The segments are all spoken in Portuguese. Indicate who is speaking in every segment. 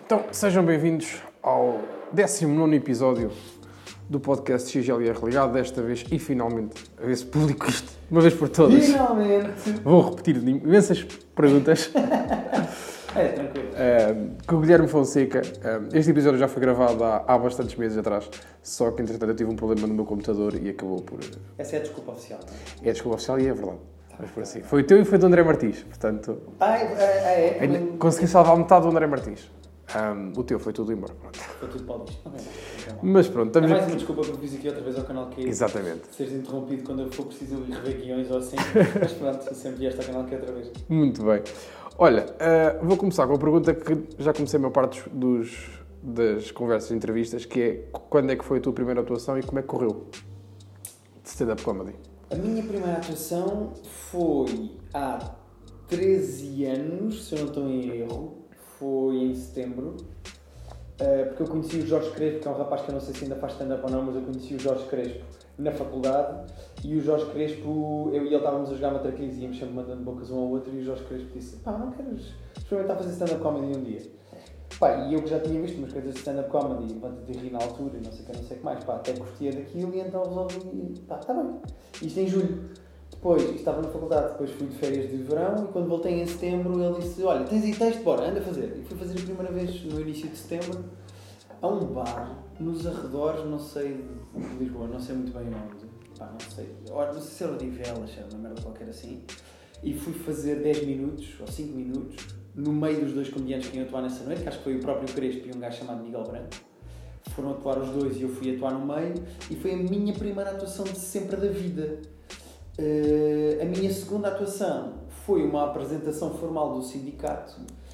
Speaker 1: Então, sejam bem-vindos ao 19º episódio do podcast XLR Ligado, desta vez e finalmente, a ver se publico isto, uma vez por todas.
Speaker 2: Finalmente!
Speaker 1: Vou repetir imensas perguntas.
Speaker 2: Tranquilo.
Speaker 1: Com o Guilherme Fonseca. Este episódio já foi gravado há bastantes meses atrás, só que entretanto eu tive um problema no meu computador e acabou por...
Speaker 2: Essa é a desculpa oficial, não é?
Speaker 1: É a desculpa oficial e é verdade. Mas por assim. Foi o teu e foi do André Martins, portanto... Consegui salvar metade do André Martins. O teu foi tudo embora. Pronto.
Speaker 2: Foi tudo para o lixo. Okay.
Speaker 1: Mas pronto, estamos
Speaker 2: é mais
Speaker 1: aqui.
Speaker 2: uma desculpa porque fiz aqui outra vez ao canal que
Speaker 1: Exatamente.
Speaker 2: seres interrompido quando eu for preciso ir rever guiões ou assim. Mas pronto, sempre vieste ao canal que outra vez.
Speaker 1: Muito bem. Olha, vou começar com a pergunta que já comecei a maior parte das conversas e entrevistas, que é quando é que foi a tua primeira atuação e como é que correu de stand-up comedy?
Speaker 2: A minha primeira atuação foi há 13 anos, se eu não estou em erro. Foi em setembro, porque eu conheci o Jorge Crespo, que é um rapaz que eu não sei se ainda faz stand-up ou não, mas eu conheci o Jorge Crespo na faculdade, e o Jorge Crespo, eu e ele estávamos a jogar matraquilhos e íamos sempre mandando bocas um ao outro, e o Jorge Crespo disse: pá, não queres experimentar fazer stand-up comedy um dia? Pá, e eu que já tinha visto umas coisas de stand-up comedy, enquanto de rir na altura, e não sei o que mais, pá, até curtia daquilo, e então resolvi, pá, está bem. Isto em julho. Depois, estava na faculdade, depois fui de férias de verão e quando voltei em setembro ele disse: olha, tens aí texto, bora, anda a fazer. E fui fazer a primeira vez no início de setembro a um bar nos arredores, não sei, de Lisboa, não sei muito bem onde, pá, não sei se era de Velas, era uma merda qualquer assim, e fui fazer 10 minutos ou 5 minutos no meio dos dois comediantes que iam atuar nessa noite, que acho que foi o próprio Crespo e um gajo chamado Miguel Branco. Foram atuar os dois e eu fui atuar no meio e foi a minha primeira atuação de sempre da vida. A minha segunda atuação foi uma apresentação formal do sindicato,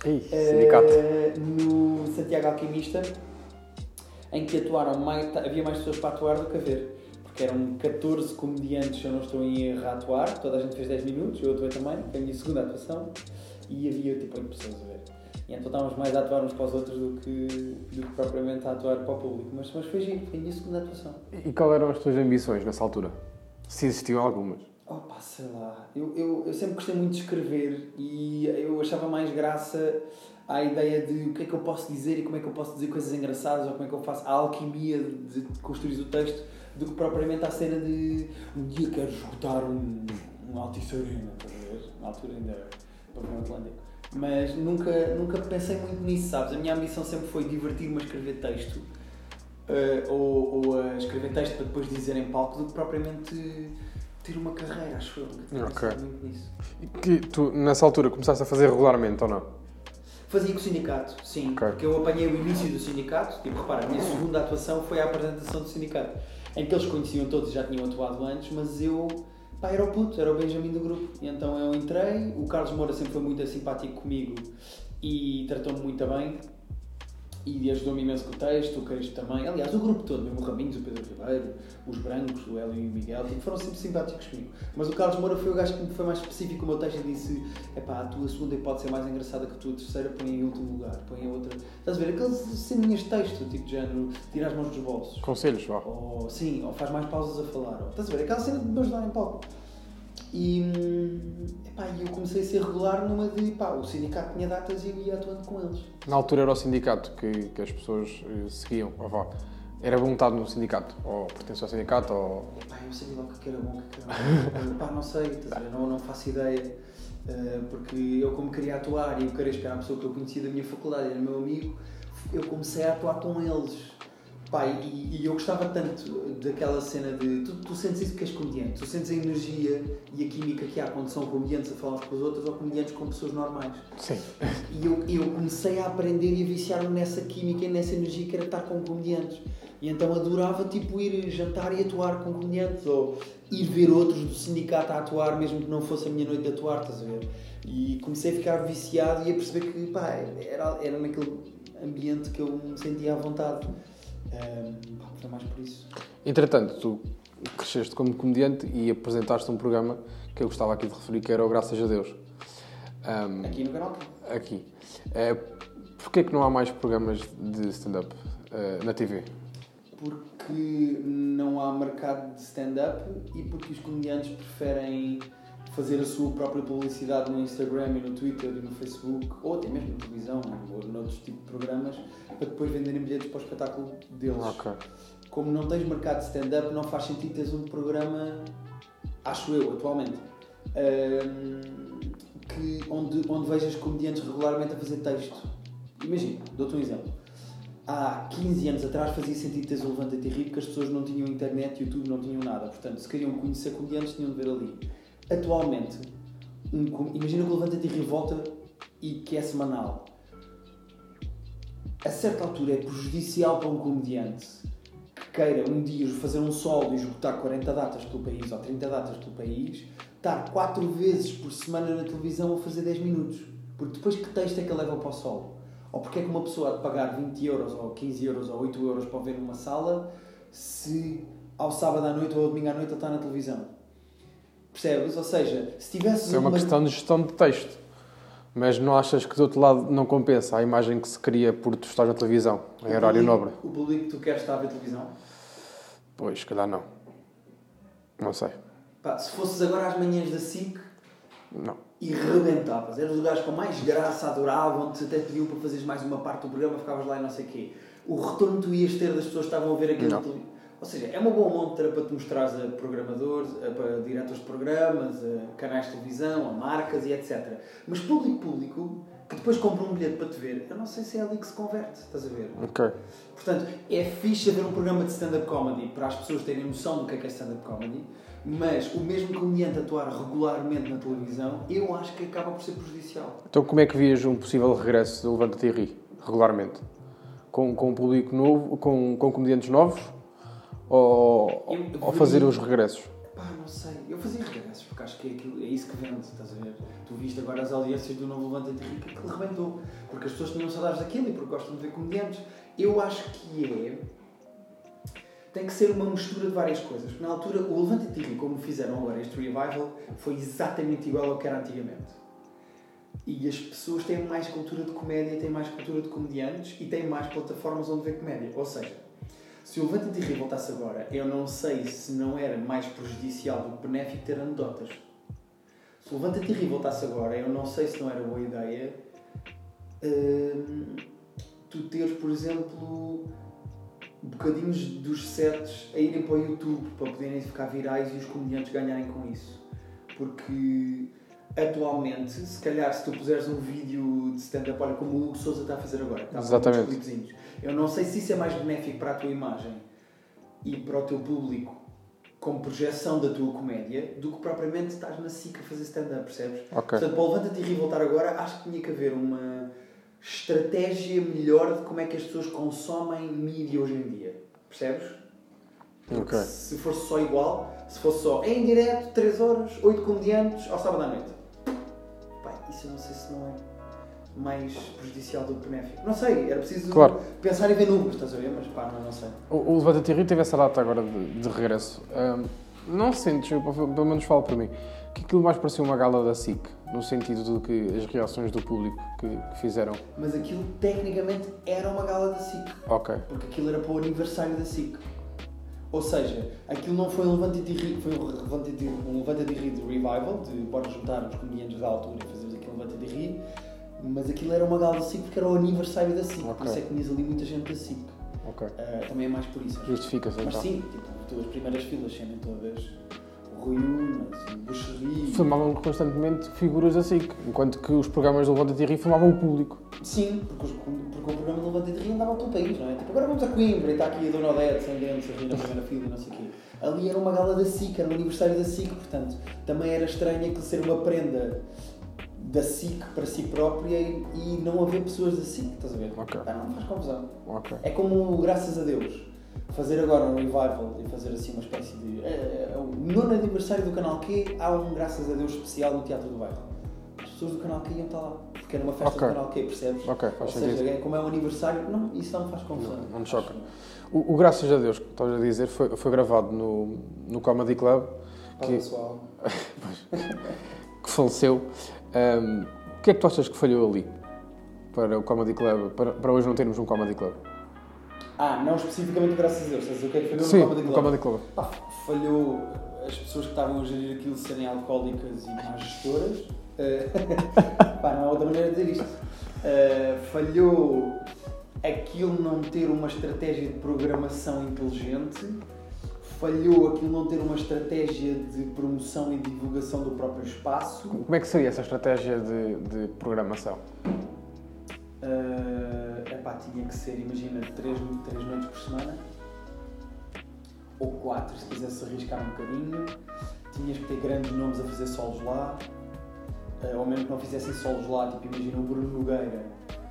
Speaker 2: no Santiago Alquimista, em que atuaram havia mais pessoas para atuar do que a ver, porque eram 14 comediantes, se eu não estou em erro, a atuar, toda a gente fez 10 minutos, eu atuei também, foi a minha segunda atuação, e havia tipo 8 pessoas a ver. E então estávamos mais a atuar uns para os outros do que propriamente a atuar para o público, mas foi giro, foi a minha segunda atuação.
Speaker 1: E qual eram as tuas ambições nessa altura? Se existiam algumas?
Speaker 2: Opa, sei lá, eu sempre gostei muito de escrever e eu achava mais graça à ideia de o que é que eu posso dizer e como é que eu posso dizer coisas engraçadas ou como é que eu faço a alquimia de construir o texto do que propriamente a cena de um dia quero esgotar um Altice Arena, estás a ver? Na altura ainda era Pavilhão Atlântico. Mas nunca pensei muito nisso, sabes? A minha ambição sempre foi divertir-me a escrever texto ou a escrever texto para depois dizer em palco do que propriamente ter uma carreira, acho eu. Nunca pensei muito nisso.
Speaker 1: E que tu, nessa altura, começaste a fazer regularmente ou não?
Speaker 2: Fazia com o sindicato, sim. Okay. Porque eu apanhei o início do sindicato. Tipo, repara, a minha segunda atuação foi a apresentação do sindicato. Em que eles conheciam todos e já tinham atuado antes, mas eu, pá, era o puto, era o Benjamin do grupo. E então eu entrei, o Carlos Moura sempre foi muito simpático comigo e tratou-me muito bem. E ajudou-me imenso com o texto, o Crespo também. Aliás, o grupo todo, mesmo o Rabinhos, o Pedro Ribeiro, os Brancos, o Hélio e o Miguel, foram sempre simpáticos comigo. Mas o Carlos Moura foi o gajo que me foi mais específico com o meu texto e disse: epá, a tua segunda pode ser mais engraçada que a tua terceira, põe em último lugar, põe a outra. Estás a ver? Aqueles ceninhas de texto, tipo de género, tira as mãos dos bolsos.
Speaker 1: Conselhos, vá.
Speaker 2: Ou sim, ou faz mais pausas a falar. Ou, estás a ver? Aquela cena de me ajudar em palco. E eu comecei a ser regular numa de, o sindicato tinha datas e eu ia atuando com eles.
Speaker 1: Na altura era o sindicato que as pessoas seguiam, ou vá, era vontade no sindicato, ou pertence ao sindicato, ou...
Speaker 2: Eu sabia lá o que era bom, o que era mau. Não sei, não faço ideia, porque eu como queria atuar e o Crespo era a pessoa que eu conhecia da minha faculdade, era meu amigo, eu comecei a atuar com eles. E eu gostava tanto daquela cena de... Tu sentes isso que és comediante, tu sentes a energia e a química que há quando são comediantes a falar uns com os outros ou comediantes com pessoas normais.
Speaker 1: Sim.
Speaker 2: E eu comecei a aprender e a viciar-me nessa química e nessa energia que era estar com comediantes. E então adorava ir jantar e atuar com comediantes ou ir ver outros do sindicato a atuar, mesmo que não fosse a minha noite de atuar, estás a ver? E comecei a ficar viciado e a perceber que era naquele ambiente que eu me sentia à vontade. Foi mais por isso.
Speaker 1: Entretanto, tu cresceste como comediante e apresentaste um programa que eu gostava aqui de referir, que era o Graças a Deus.
Speaker 2: Aqui no canal?
Speaker 1: Aqui. Porquê é que não há mais programas de stand-up na TV?
Speaker 2: Porque não há mercado de stand-up e porque os comediantes preferem fazer a sua própria publicidade no Instagram e no Twitter e no Facebook, ou até mesmo na televisão, ou noutros tipos de programas, para depois venderem bilhetes para o espetáculo deles.
Speaker 1: Ok.
Speaker 2: Como não tens mercado de stand-up, não faz sentido teres um programa, acho eu, atualmente, onde vejas comediantes regularmente a fazer texto. Imagina, dou-te um exemplo. Há 15 anos atrás fazia sentido teres o Levanta-te e Ri, porque as pessoas não tinham internet, YouTube, não tinham nada. Portanto, se queriam conhecer comediantes, tinham de ver ali. Atualmente, imagina que o Levanta-te e Ri volta e que é semanal. A certa altura é prejudicial para um comediante que queira um dia fazer um solo e esgotar 40 datas pelo país ou 30 datas pelo país, estar 4 vezes por semana na televisão a fazer 10 minutos. Porque depois que texto é que ele leva para o solo? Ou porque é que uma pessoa há de pagar 20 euros ou 15 euros ou 8 euros para ver numa sala se ao sábado à noite ou ao domingo à noite ele está na televisão? Percebes? Ou seja, se tivesse...
Speaker 1: É uma questão de gestão de texto. Mas não achas que do outro lado não compensa a imagem que se cria por tu estar na televisão, em horário nobre?
Speaker 2: O público que tu queres estar a ver televisão?
Speaker 1: Pois, se calhar não. Não sei.
Speaker 2: Pá, se fosses agora às manhãs da SIC...
Speaker 1: Não.
Speaker 2: E rebentavas. Eras os gajos com mais graça, adoravam-te, até pediam para fazeres mais uma parte do programa, ficavas lá e não sei o quê. O retorno que tu ias ter das pessoas que estavam a ver aquilo... Ou seja, é uma boa montra para te mostrares a programadores, para diretores de programas, a canais de televisão, a marcas e etc. Mas público, que depois compra um bilhete para te ver, eu não sei se é ali que se converte, estás a ver?
Speaker 1: Ok.
Speaker 2: Portanto, é fixe haver um programa de stand-up comedy para as pessoas terem noção do que é stand-up comedy, mas o mesmo comediante atuar regularmente na televisão, eu acho que acaba por ser prejudicial.
Speaker 1: Então como é que vias um possível regresso do Levanta-te e Ri, regularmente? Com um público novo, com comediantes novos? Ou fazer os regressos?
Speaker 2: Pá, não sei. Eu fazia regressos, porque acho que é isso que vende, estás a ver? Tu viste agora as audiências do novo Levanta-te e Ri, que rebentou. Porque as pessoas tinham saudades daquilo e porque gostam de ver comediantes. Eu acho que tem que ser uma mistura de várias coisas. Porque na altura, o Levanta-te e Ri, como fizeram agora este revival, foi exatamente igual ao que era antigamente. E as pessoas têm mais cultura de comédia, têm mais cultura de comediantes e têm mais plataformas onde ver comédia. Ou seja, se o Levanta-te e Ri voltasse agora, eu não sei se não era mais prejudicial do que benéfico ter anedotas. Se o Levanta-te e Ri voltasse agora, eu não sei se não era boa ideia tu teres, por exemplo, bocadinhos dos sets a irem para o YouTube para poderem ficar virais e os comediantes ganharem com isso. Porque atualmente, se calhar, se tu puseres um vídeo de stand-up, olha como o Hugo Sousa está a fazer agora, está a fazer uns clipezinhos. Eu não sei se isso é mais benéfico para a tua imagem e para o teu público como projeção da tua comédia do que propriamente estás na SIC a fazer stand-up, percebes?
Speaker 1: Okay.
Speaker 2: Portanto, para o Levanta-te e Ri voltar agora, acho que tinha que haver uma estratégia melhor de como é que as pessoas consomem mídia hoje em dia, percebes? Porque se fosse só igual, se fosse só em direto, 3 horas, 8 comediantes, ao sábado à noite. Pai, isso eu não sei se não é mais prejudicial do que benéfico. Não sei, era preciso pensar e ver números, estás a ver? Mas pá, não sei.
Speaker 1: O Levanta-te e Ri teve essa data agora de regresso. Não sentes, pelo menos falo para mim, que aquilo mais parecia uma gala da SIC, no sentido de que as reações do público que fizeram...
Speaker 2: Mas aquilo tecnicamente era uma gala da SIC.
Speaker 1: Ok.
Speaker 2: Porque aquilo era para o aniversário da SIC. Ou seja, aquilo não foi um Levanta-te e Ri, foi um Levanta-te e Ri de revival, de bora juntar os comediantes da altura e fazermos aquilo Levanta-te e Ri, mas aquilo era uma gala da SIC porque era o aniversário da SIC, por isso é que tinhas ali muita gente da SIC.
Speaker 1: Okay.
Speaker 2: Também é mais por isso.
Speaker 1: Justifica-se então.
Speaker 2: Mas sim, tipo, as primeiras filas serem todas o Rui Unas, o Buxerri...
Speaker 1: Filmavam constantemente figuras da SIC, enquanto que os programas do Levanta-te e Ri filmavam o público.
Speaker 2: Sim, porque o programa do Levanta-te e Ri andava pelo país, não é? Tipo, agora vamos a Coimbra e está aqui a Dona Odete, sem dentes, a rir na primeira fila e não sei o quê. Ali era uma gala da SIC, era o aniversário da SIC, portanto, também era estranho aquilo ser uma prenda da SIC para si própria e não haver pessoas da SIC, estás a ver?
Speaker 1: Okay.
Speaker 2: Não faz confusão.
Speaker 1: Okay.
Speaker 2: É como, graças a Deus, fazer agora um revival e fazer assim uma espécie de... o 9º aniversário do Canal Q, há um, graças a Deus, especial no Teatro do Bairro. As pessoas do Canal Q iam estar lá, porque era uma festa do Canal Q, percebes?
Speaker 1: Ok, faz sentido.
Speaker 2: Ou seja, como é um aniversário, não, isso não me faz confusão.
Speaker 1: Não me choca. O Graças a Deus, que estás a dizer, foi gravado no Comedy Club, que faleceu. O que é que tu achas que falhou ali para o Comedy Club, para hoje não termos um Comedy Club?
Speaker 2: Não especificamente graças a Deus, sabes o que é que falhou
Speaker 1: Sim,
Speaker 2: no Comedy Club?
Speaker 1: No Comedy Club.
Speaker 2: Falhou as pessoas que estavam a gerir aquilo serem alcoólicas e más gestoras. Pá, não há outra maneira de dizer isto. Falhou aquilo não ter uma estratégia de programação inteligente, falhou aquilo não ter uma estratégia de promoção e divulgação do próprio espaço.
Speaker 1: Como é que seria essa estratégia de programação?
Speaker 2: Tinha que ser, imagina, 3 noites por semana, ou 4 se quisesse arriscar um bocadinho. Tinhas que ter grandes nomes a fazer solos lá, ou mesmo que não fizessem solos lá, tipo imagina o Bruno Nogueira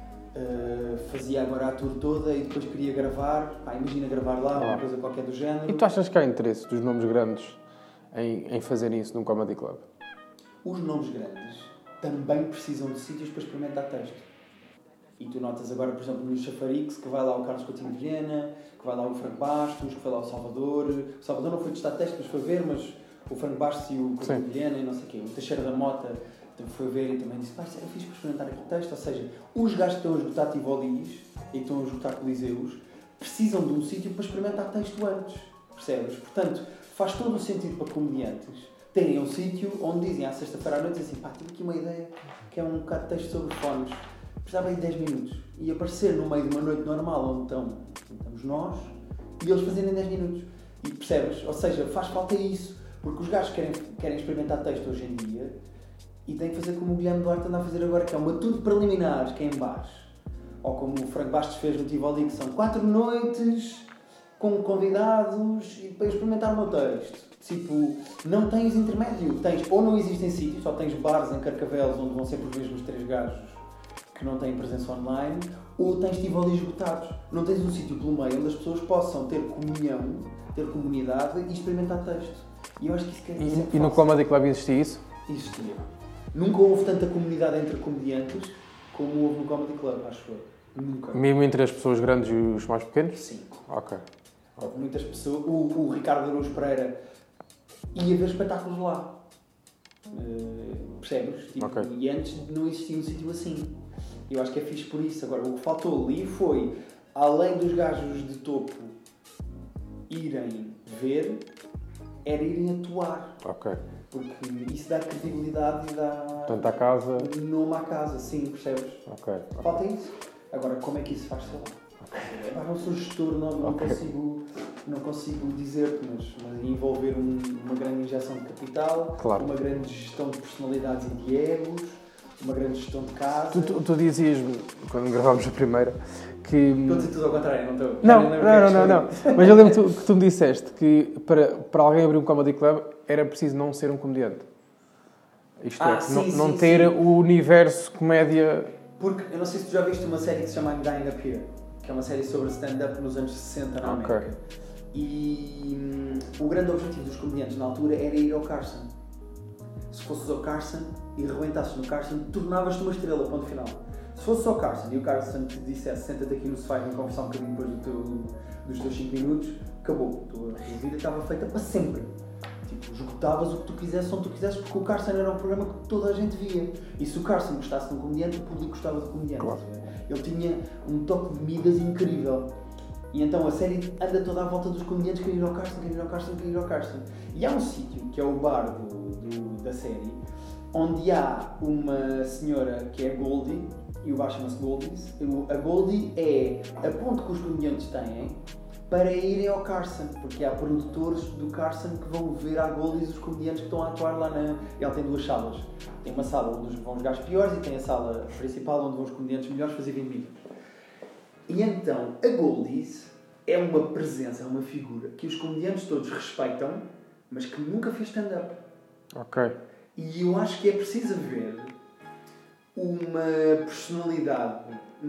Speaker 2: fazia agora a tour toda e depois queria gravar, imagina gravar lá, uma coisa qualquer do género.
Speaker 1: E tu achas que há interesse dos nomes grandes em fazerem isso num comedy club?
Speaker 2: Os nomes grandes também precisam de sítios para experimentar texto. E tu notas agora, por exemplo, no Chafarix, que vai lá o Carlos Coutinho de Vilhena, que vai lá o Franco Bastos, que vai lá o Salvador. O Salvador não foi testar texto, mas foi ver, mas o Franco Bastos e o Coutinho de Vilhena e não sei o quê. O Teixeira da Mota foi ver e também disse, pá, isso era fixe para experimentar aquele texto. Ou seja, os gajos que estão a esgotar Tivolis e que estão a esgotar Coliseus precisam de um sítio para experimentar texto antes. Percebes? Portanto, faz todo o sentido para comediantes terem um sítio onde dizem à sexta-feira à noite assim, pá, tive aqui uma ideia que é um bocado de texto sobre fones. Precisava de 10 minutos. E aparecer no meio de uma noite normal onde estamos nós e eles fazerem 10 minutos. E percebes? Ou seja, faz falta isso. Porque os gajos querem experimentar texto hoje em dia e têm que fazer como o Guilherme Duarte anda a fazer agora, que é uma tudo preliminares, que é em baixo. Ou como o Franco Bastos fez no Tivoli, que são 4 noites com convidados e para experimentar o meu texto. Tipo, não tens intermédio. Ou não existem sítios, só tens bares em Carcavelos onde vão sempre os mesmos 3 gajos que não têm presença online, ou tens Tivoli esgotados. Não tens um sítio pelo meio onde as pessoas possam ter comunhão, ter comunidade e experimentar texto. E eu acho que isso quer dizer.
Speaker 1: E no Comedy Club existia isso?
Speaker 2: Existia. Nunca houve tanta comunidade entre comediantes como houve no Comedy Club, acho eu. Nunca.
Speaker 1: Mesmo entre as pessoas grandes e os mais pequenos?
Speaker 2: Sim.
Speaker 1: Ok.
Speaker 2: Houve muitas pessoas. O Ricardo Araújo Pereira ia ver espetáculos lá. Percebes? Tipo,
Speaker 1: Okay.
Speaker 2: E antes não existia um sítio assim. Eu acho que é fixe por isso. Agora, o que faltou ali foi, além dos gajos de topo irem ver, era irem atuar.
Speaker 1: Ok.
Speaker 2: Porque isso dá credibilidade e dá
Speaker 1: Portanto, à casa...
Speaker 2: nome à casa, sim, percebes?
Speaker 1: Ok.
Speaker 2: Falta isso. Agora, como é que isso faz, sei lá? Não sou gestor, não consigo dizer-te, mas envolver uma grande injeção de capital,
Speaker 1: Claro.
Speaker 2: uma grande gestão de personalidades e de egos, uma grande gestão de casa...
Speaker 1: Tu dizias-me, quando gravámos a primeira, que...
Speaker 2: Estou a dizer tudo ao contrário, não estou?
Speaker 1: Não. Mas eu lembro que tu me disseste que para alguém abrir um comedy club era preciso não ser um comediante. Isto não ter o universo comédia...
Speaker 2: Porque, eu não sei se tu já viste uma série que se chama I'm Dying Up Here, que é uma série sobre stand-up nos anos 60 na América. E o grande objetivo dos comediantes na altura era ir ao Carson. Se fosses ao Carson e rebentasses no Carson, tornavas-te uma estrela, ponto final. Se fosses ao Carson e o Carson te dissesse senta-te aqui no sofá e vem conversar um bocadinho depois dos teus 5 minutos, acabou. A tua vida estava feita para sempre. Tipo, esgotavas o que tu quisesse, onde tu quisesse, porque o Carson era um programa que toda a gente via. E se o Carson gostasse de um comediante, o público gostava de comediante.
Speaker 1: Claro.
Speaker 2: Ele tinha um toque de Midas incrível. E então a série anda toda à volta dos comediantes que querem ir ao Carson. E há um sítio, que é o bar da série, onde há uma senhora que é Goldie, e o bar chama-se Goldies. A Goldie é a ponte que os comediantes têm para irem ao Carson, porque há produtores do Carson que vão ver à Goldies os comediantes que estão a atuar lá na... Ela tem 2 salas. Tem uma sala onde vão os gajos piores e tem a sala principal onde vão os comediantes melhores fazer 20 minutos. E então, a Goldies é uma presença, é uma figura que os comediantes todos respeitam, mas que nunca fez stand-up.
Speaker 1: Ok.
Speaker 2: E eu acho que é preciso haver uma personalidade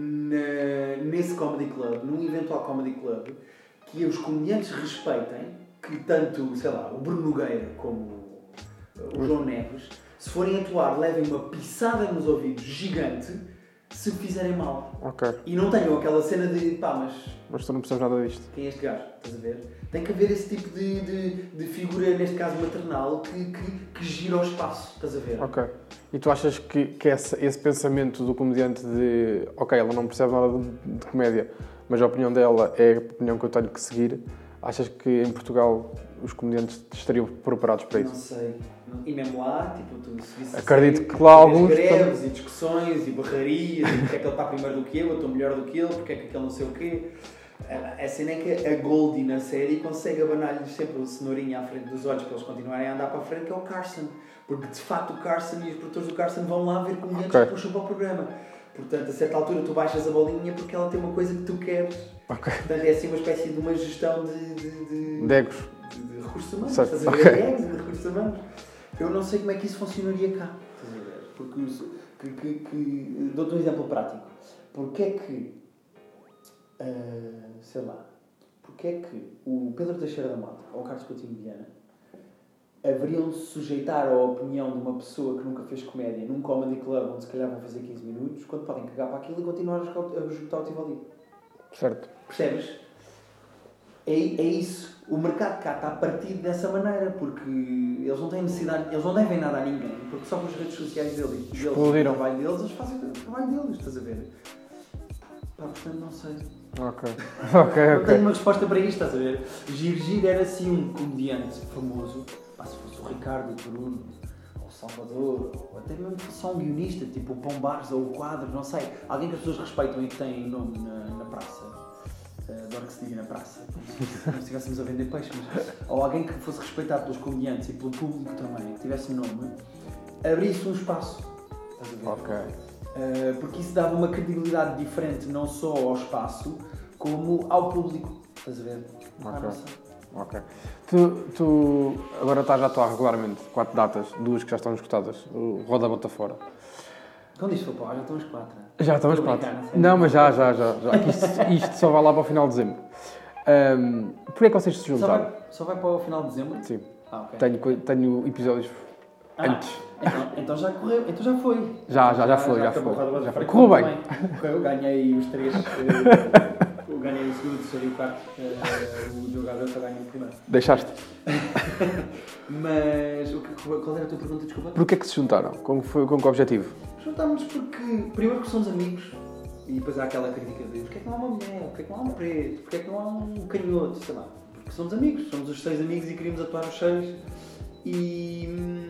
Speaker 2: nesse comedy club, num eventual comedy club, que os comediantes respeitem, que tanto, sei lá, o Bruno Nogueira como o João Neves, se forem atuar, levem uma pisada nos ouvidos gigante se fizerem mal.
Speaker 1: Ok.
Speaker 2: E não tenham aquela cena de pá,
Speaker 1: mas tu não percebes nada disto.
Speaker 2: quem é este gajo? Estás a ver? Tem que haver esse tipo de figura, neste caso maternal, que gira o espaço. Estás a ver?
Speaker 1: Ok. E tu achas que esse pensamento do comediante de ok, ela não percebe nada de comédia, mas a opinião dela é a opinião que eu tenho que seguir, Achas que em Portugal os comediantes estariam preparados para
Speaker 2: Não
Speaker 1: isso?
Speaker 2: sei. E mesmo lá, tipo, tu se visse
Speaker 1: Acredito que lá alguns
Speaker 2: greves e discussões e barrarias, e porque é que ele está primeiro do que eu estou melhor do que ele, porque é que aquele não sei o quê. A cena é que a Goldie na série consegue abanar-lhes sempre o cenourinho à frente dos olhos para eles continuarem a andar para a frente, que é o Carson. Porque de facto o Carson e os produtores do Carson vão lá ver comediantes que puxam para o programa. Portanto, a certa altura tu baixas a bolinha porque ela tem uma coisa que tu queres. Portanto, é assim uma espécie de uma gestão de
Speaker 1: egos.
Speaker 2: De recursos humanos.
Speaker 1: Certo.
Speaker 2: Estás a ver? De egos e de recursos humanos. Eu não sei como é que isso funcionaria cá. Estás a ver? Porque dou-te um exemplo prático. Porque é que, sei lá, porque é que o Pedro Teixeira da Mota ou o Carlos Coutinho de Viana haveriam de se sujeitar à opinião de uma pessoa que nunca fez comédia num comedy club onde se calhar vão fazer 15 minutos, quando podem cagar para aquilo e continuar a esgotar o Tivoli?
Speaker 1: Certo.
Speaker 2: Percebes? É isso. O mercado cá está partido dessa maneira, porque eles não têm necessidade, eles não devem nada a ninguém, porque só com as redes sociais deles e o trabalho deles, eles fazem o trabalho deles, estás a ver? Pá, portanto, não sei.
Speaker 1: Ok.
Speaker 2: Não tenho uma resposta para isto, estás a ver? Gir era assim um comediante famoso, pá, se fosse o Ricardo, o Bruno, ou o Salvador, ou até mesmo só um guionista, tipo o Pão Barros ou o Quadro, não sei. Alguém que as pessoas respeitam e que tem nome na praça. Adoro que se diga na praça, como se estivéssemos a vender peixe, mas, ou alguém que fosse respeitado pelos comediantes e pelo público também, que tivesse nome, abrisse um espaço. Estás a ver?
Speaker 1: Ok.
Speaker 2: Porque isso dava uma credibilidade diferente não só ao espaço, como ao público. Estás a ver?
Speaker 1: Ok. Tu agora já está regularmente 4 datas, 2 que já estão escutadas. O Roda Bota Fora.
Speaker 2: Quando isto for para lá, já estão as 4.
Speaker 1: Já estão as 4. Não, mas já. Isto só vai lá para o final de dezembro. Porquê é que vocês se juntaram?
Speaker 2: Só vai para o final de dezembro?
Speaker 1: Sim.
Speaker 2: Ok.
Speaker 1: Tenho episódios antes.
Speaker 2: Então já correu, então já foi.
Speaker 1: Já foi. Correu bem.
Speaker 2: Eu ganhei os 3. Eu ganhei o segundo, o terceiro e o quarto. O jogador só ganhou o primeiro.
Speaker 1: Deixaste.
Speaker 2: Mas qual era a tua pergunta, desculpa?
Speaker 1: Porquê é que se juntaram? Com que objetivo?
Speaker 2: Juntámos porque, primeiro que somos amigos, e depois há aquela crítica de porque é que não há uma mulher, porque é que não há um preto, porque é que não há um canhoto, sei lá. Porque somos amigos, somos os 6 amigos e queríamos atuar os 6. E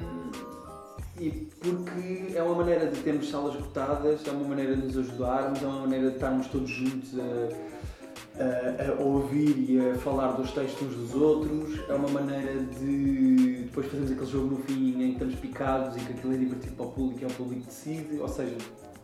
Speaker 2: porque é uma maneira de termos salas esgotadas, é uma maneira de nos ajudarmos, é uma maneira de estarmos todos juntos a ouvir e a falar dos textos uns dos outros, é uma maneira de depois fazermos aquele jogo no fim em que estamos picados e que aquilo é divertido para o público e é o público que decide, ou seja,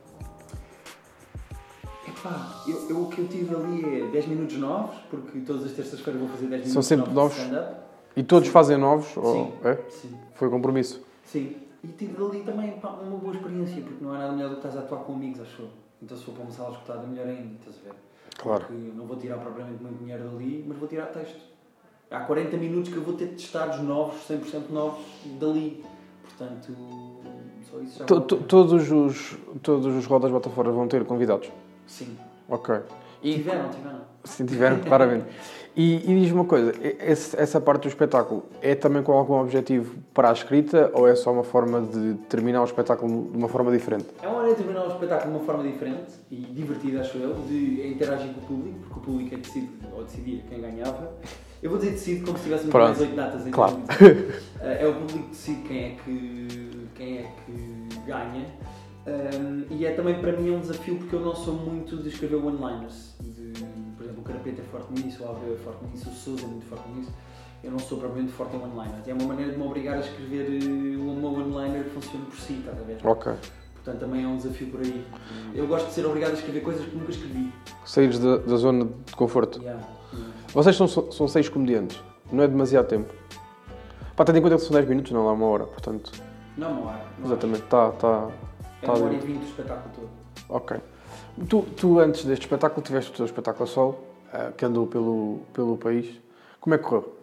Speaker 2: o que eu tive ali é 10 minutos novos, porque todas as terças-feiras vou fazer 10 minutos
Speaker 1: São sempre novos
Speaker 2: de stand-up.
Speaker 1: E todos fazem novos?
Speaker 2: Sim.
Speaker 1: Ou, é?
Speaker 2: Sim.
Speaker 1: Foi compromisso?
Speaker 2: Sim. E tive ali também uma boa experiência, porque não há nada melhor do que estás a atuar com amigos, acho eu. Então se for para uma sala escutada, melhor ainda, estás a ver?
Speaker 1: Claro.
Speaker 2: Porque não vou tirar propriamente muito dinheiro dali, mas vou tirar texto. Há 40 minutos que eu vou ter testados novos, 100% novos, dali. Portanto, só isso já
Speaker 1: Todos os Rodas Bota Fora vão ter convidados?
Speaker 2: Sim.
Speaker 1: Ok.
Speaker 2: Tiveram.
Speaker 1: Sim, tiveram, claramente. E diz-me uma coisa, essa parte do espetáculo é também com algum objetivo para a escrita ou é só uma forma de terminar o espetáculo de uma forma diferente?
Speaker 2: É uma maneira de terminar o espetáculo de uma forma diferente e divertida, acho eu, de interagir com o público, porque o público decidia quem ganhava. Eu vou dizer decide como se tivéssemos mais 8 datas em
Speaker 1: claro.
Speaker 2: É o público que decide quem é que ganha. E é também para mim um desafio porque eu não sou muito de escrever one-liners. Por exemplo, o Carapete é forte nisso, o Abreu é forte nisso, o Sousa é muito forte nisso. Eu não sou propriamente forte em one-liners. É uma maneira de me obrigar a escrever uma one-liner que funcione por si, estás a ver?
Speaker 1: Ok.
Speaker 2: Portanto, também é um desafio por aí. Eu gosto de ser obrigado a escrever coisas que nunca escrevi.
Speaker 1: Saíres da zona de conforto.
Speaker 2: Yeah.
Speaker 1: Vocês são 6 comediantes. Não é demasiado tempo. Tendo em conta que são 10 minutos, não dá uma hora, portanto...
Speaker 2: Não, uma hora.
Speaker 1: Exatamente,
Speaker 2: É uma hora e 20 do espetáculo todo.
Speaker 1: Ok. Tu antes deste espetáculo, tiveste o teu espetáculo a solo, que andou pelo país. Como é que correu?